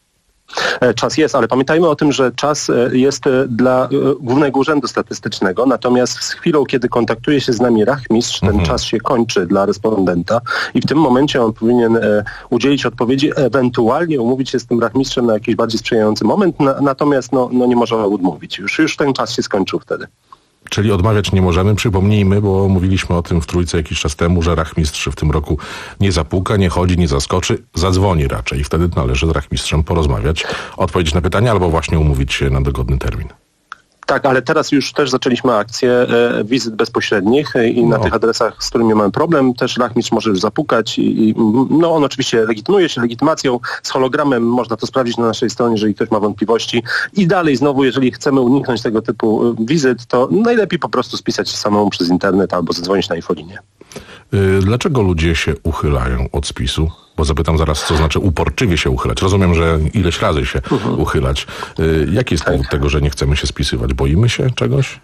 Czas jest, ale pamiętajmy o tym, że czas jest dla Głównego Urzędu Statystycznego, natomiast z chwilą, kiedy kontaktuje się z nami rachmistrz, ten mhm. czas się kończy dla respondenta i w tym momencie on powinien udzielić odpowiedzi, ewentualnie umówić się z tym rachmistrzem na jakiś bardziej sprzyjający moment, na, natomiast no, no nie możemy odmówić. Już, już ten czas się skończył wtedy. Czyli odmawiać nie możemy. Przypomnijmy, bo mówiliśmy o tym w Trójce jakiś czas temu, że rachmistrz w tym roku nie zapuka, nie chodzi, nie zaskoczy, zadzwoni raczej. I wtedy należy z rachmistrzem porozmawiać, odpowiedzieć na pytania albo właśnie umówić się na dogodny termin. Tak, ale teraz już też zaczęliśmy akcję e, wizyt bezpośrednich e, i no. na tych adresach, z którymi mamy problem, też rachmistrz może już zapukać i, i no on oczywiście legitymuje się legitymacją z hologramem, można to sprawdzić na naszej stronie, jeżeli ktoś ma wątpliwości. I dalej znowu, jeżeli chcemy uniknąć tego typu wizyt, to najlepiej po prostu spisać się samemu przez internet albo zadzwonić na infolinię. Dlaczego ludzie się uchylają od spisu? Bo zapytam zaraz, co znaczy uporczywie się uchylać. Rozumiem, że ileś razy się uh-huh. uchylać. Jaki jest tak. powód tego, że nie chcemy się spisywać? Boimy się czegoś?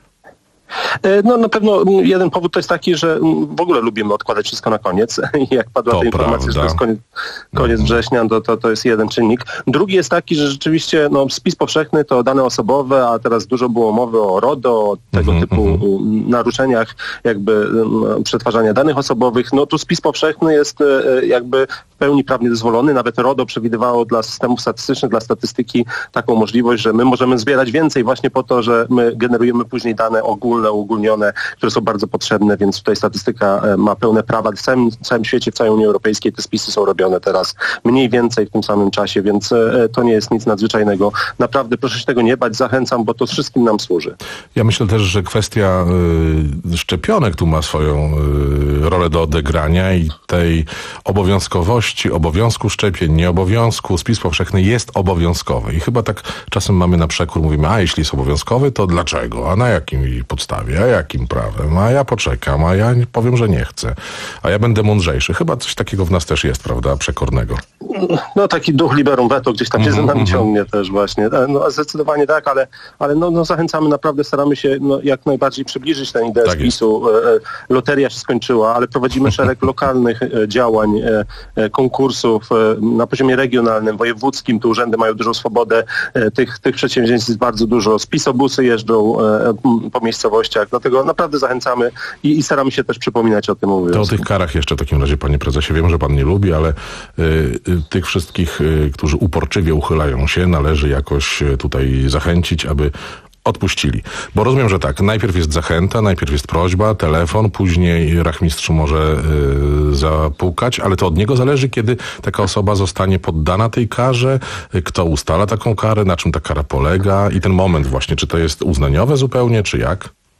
No na pewno jeden powód to jest taki, że w ogóle lubimy odkładać wszystko na koniec. I jak padła to ta informacja, prawda. że to jest koniec, koniec no. września, to, to, to jest jeden czynnik. Drugi jest taki, że rzeczywiście no, spis powszechny to dane osobowe, a teraz dużo było mowy o RODO, o tego mm-hmm, typu mm. naruszeniach jakby um, przetwarzania danych osobowych. No tu spis powszechny jest e, jakby w pełni prawnie dozwolony. Nawet RODO przewidywało dla systemów statystycznych, dla statystyki taką możliwość, że my możemy zbierać więcej właśnie po to, że my generujemy później dane ogólne, uogólnione, które są bardzo potrzebne, więc tutaj statystyka ma pełne prawa. W całym, w całym świecie, w całej Unii Europejskiej te spisy są robione teraz mniej więcej w tym samym czasie, więc to nie jest nic nadzwyczajnego. Naprawdę proszę się tego nie bać, zachęcam, bo to wszystkim nam służy. Ja myślę też, że kwestia y, szczepionek tu ma swoją y, rolę do odegrania i tej obowiązkowości, obowiązku szczepień, nieobowiązku. Spis powszechny jest obowiązkowy i chyba tak czasem mamy na przekór, mówimy, a jeśli jest obowiązkowy, to dlaczego? A na jakim podstawie? A jakim prawem? A ja poczekam, a ja powiem, że nie chcę. A ja będę mądrzejszy. Chyba coś takiego w nas też jest, prawda? Przekornego. No taki duch liberum veto gdzieś tam się mm-hmm. za nami ciągnie też właśnie. No zdecydowanie tak, ale, ale no, no zachęcamy, naprawdę staramy się no, jak najbardziej przybliżyć tę ideę tak spisu. Jest. Loteria się skończyła, ale prowadzimy szereg lokalnych działań, konkursów na poziomie regionalnym, wojewódzkim. Tu urzędy mają dużą swobodę. Tych, tych przedsięwzięć jest bardzo dużo. Spisobusy jeżdżą po miejscowościach, dlatego naprawdę zachęcamy i, i staramy się też przypominać o tym obowiązku. To o tych karach jeszcze w takim razie, panie prezesie. Wiem, że pan nie lubi, ale y, y, tych wszystkich, y, którzy uporczywie uchylają się, należy jakoś tutaj zachęcić, aby odpuścili. Bo rozumiem, że tak, najpierw jest zachęta, najpierw jest prośba, telefon, później rachmistrz może y, zapukać, ale to od niego zależy, kiedy taka osoba zostanie poddana tej karze, kto ustala taką karę, na czym ta kara polega i ten moment właśnie, czy to jest uznaniowe zupełnie, czy jak?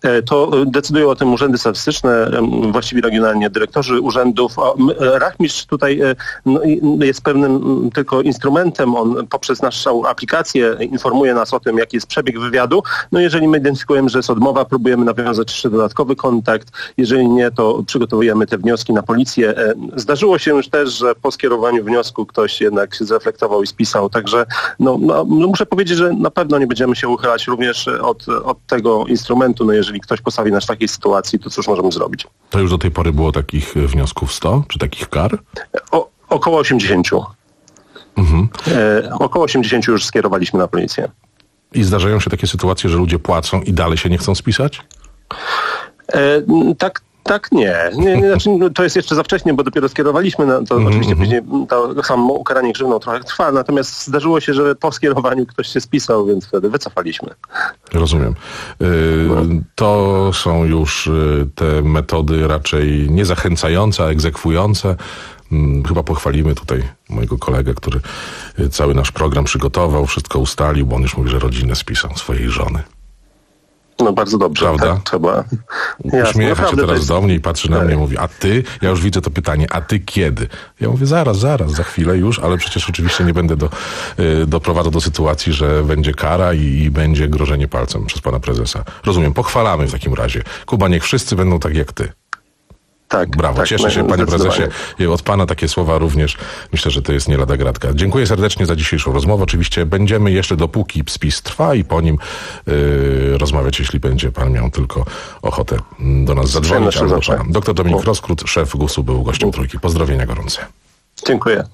To decydują o tym urzędy statystyczne, właściwie regionalnie dyrektorzy urzędów. Rachmistrz tutaj no, jest pewnym tylko instrumentem. On poprzez naszą aplikację informuje nas o tym, jaki jest przebieg wywiadu. No jeżeli my identyfikujemy, że jest odmowa, próbujemy nawiązać jeszcze dodatkowy kontakt. Jeżeli nie, to przygotowujemy te wnioski na policję. Zdarzyło się już też, że po skierowaniu wniosku ktoś jednak się zreflektował i spisał. Także no, no, no muszę powiedzieć, że na pewno nie będziemy się uchylać również od, od tego instrumentu. No jeżeli ktoś postawi nas w takiej sytuacji, to cóż możemy zrobić? To już do tej pory było takich wniosków sto, czy takich kar? O, około osiemdziesiąt. Mhm. E, około osiemdziesiąt już skierowaliśmy na policję. I zdarzają się takie sytuacje, że ludzie płacą i dalej się nie chcą spisać? E, tak, tak nie. nie, nie znaczy, to jest jeszcze za wcześnie, bo dopiero skierowaliśmy, no, to mm-hmm. oczywiście później to samo ukaranie grzywną trochę trwa, natomiast zdarzyło się, że po skierowaniu ktoś się spisał, więc wtedy wycofaliśmy. Rozumiem. Y, no. To są już y, te metody raczej nie zachęcające, a egzekwujące. Chyba pochwalimy tutaj mojego kolegę, który cały nasz program przygotował, wszystko ustalił, bo on już mówi, że rodzinę spisał swojej żony. No bardzo dobrze. Prawda? Tak, trzeba. Uśmiecha się teraz jest... do mnie i patrzy na tak. mnie i mówi, a ty? Ja już widzę to pytanie, a ty kiedy? Ja mówię, zaraz, zaraz, za chwilę już, ale przecież oczywiście nie będę do, y, doprowadzał do sytuacji, że będzie kara i, i będzie grożenie palcem przez pana prezesa. Rozumiem, pochwalamy w takim razie. Kuba, niech wszyscy będą tak jak ty. Tak, Brawo, tak, cieszę się, panie prezesie. Od pana takie słowa również. Myślę, że to jest nie lada gratka. Dziękuję serdecznie za dzisiejszą rozmowę. Oczywiście będziemy jeszcze dopóki spis trwa i po nim yy, rozmawiać, jeśli będzie pan miał tylko ochotę do nas zadzwonić. Albo pana. Doktor Dominik Roskrót, szef gusu, był gościem Trójki. Pozdrowienia gorące. Dziękuję.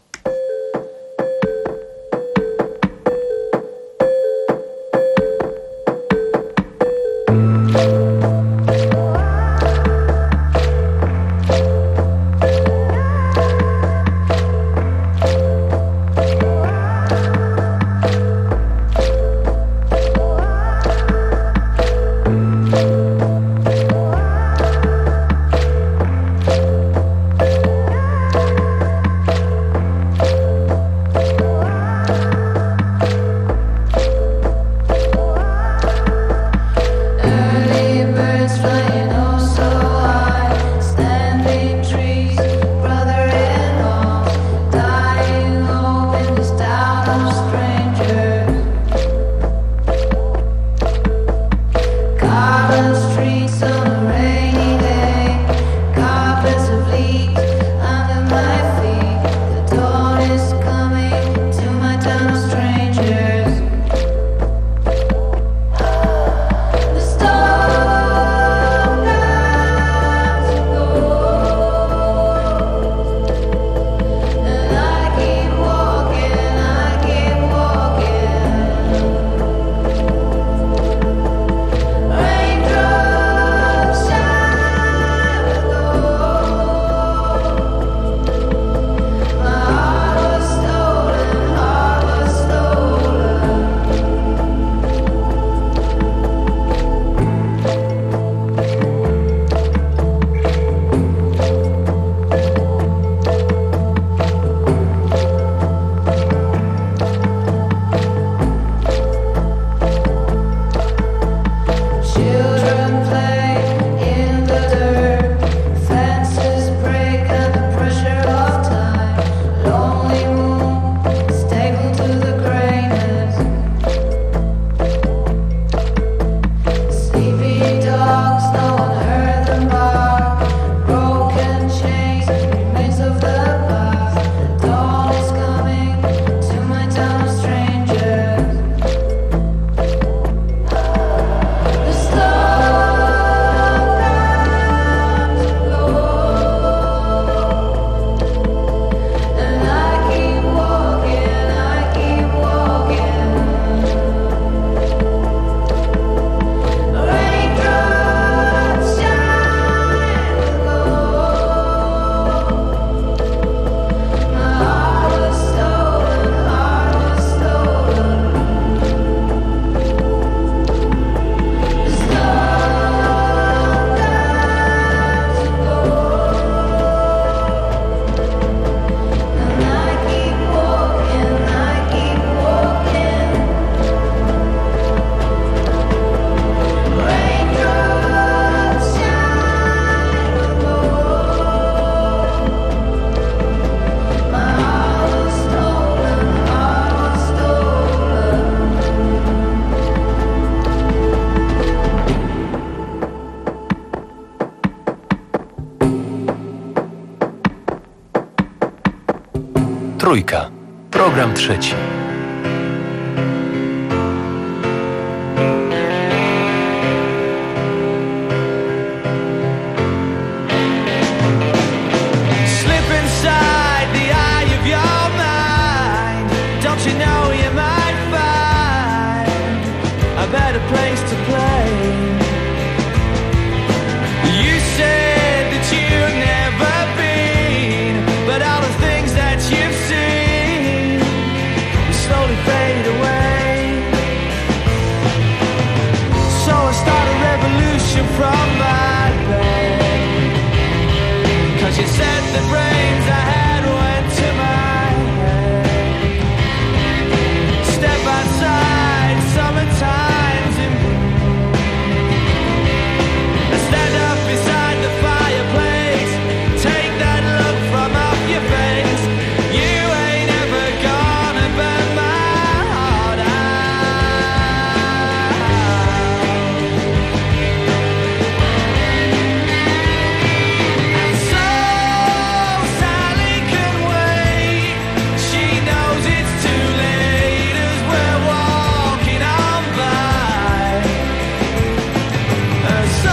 Trójka. Program trzeci. Place to play. You said that you've never been, but all the things that you've seen will slowly fade away. So I start a revolution from my bed, 'cause you said the brains I had went to my head. Step outside, summertime. Stand up beside the fireplace. Take that look from off your face. You ain't ever gonna burn my heart out. And so Sally can wait. She knows it's too late as we're walking on by. And so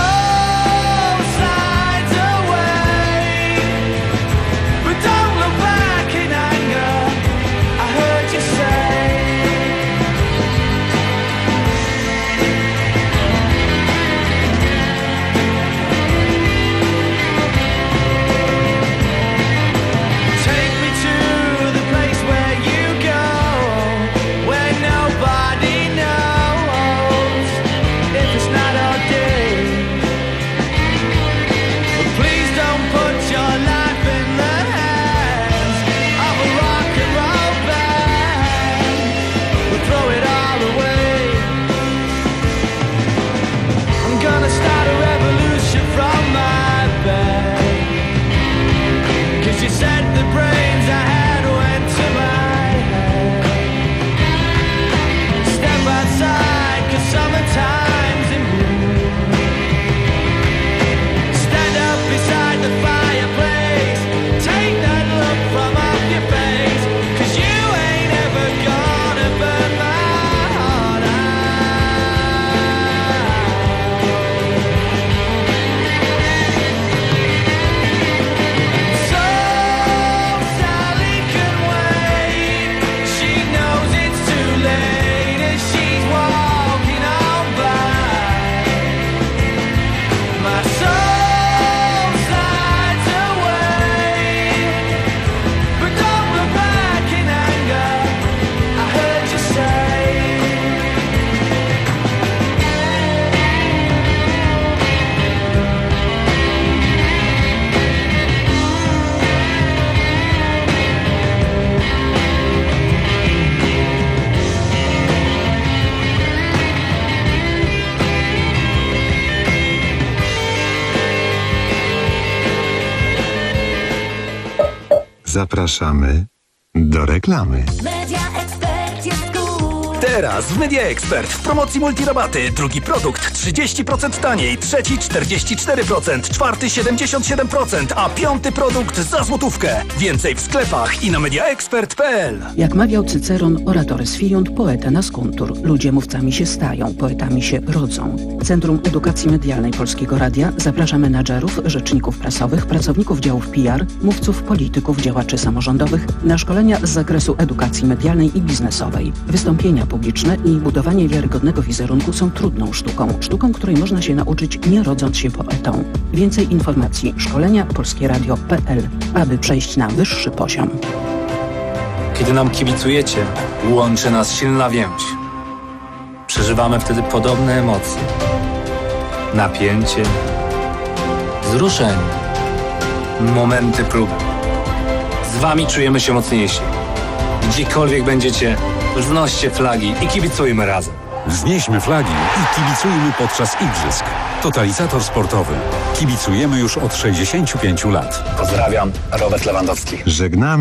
Zapraszamy do reklamy. Media Expert jest cool. Teraz w Media Expert w promocji multirabaty. Drugi produkt trzydzieści procent taniej, trzeci czterdzieści cztery procent, czwarty siedemdziesiąt siedem procent, a piąty produkt za złotówkę. Więcej w sklepach i na mediaexpert kropka p l. Jak mawiał Cyceron, oratores fiunt, poeta nascuntur. Ludzie mówcami się stają, poetami się rodzą. Centrum Edukacji Medialnej Polskiego Radia zaprasza menadżerów, rzeczników prasowych, pracowników działów P R, mówców, polityków, działaczy samorządowych na szkolenia z zakresu edukacji medialnej i biznesowej. Wystąpienia publiczne i budowanie wiarygodnego wizerunku są trudną sztuką. Sztuką, której można się nauczyć, nie rodząc się poetą. Więcej informacji szkolenia polskieradio kropka p l, aby przejść na wyższy poziom. Kiedy nam kibicujecie, łączy nas silna więź. Przeżywamy wtedy podobne emocje. Napięcie, wzruszenie, momenty próby. Z wami czujemy się mocniejsi. Gdziekolwiek będziecie, wznoście flagi i kibicujmy razem. Wznieśmy flagi i kibicujmy podczas igrzysk. Totalizator sportowy. Kibicujemy już od sześćdziesięciu pięciu lat. Pozdrawiam, Robert Lewandowski. Żegnamy.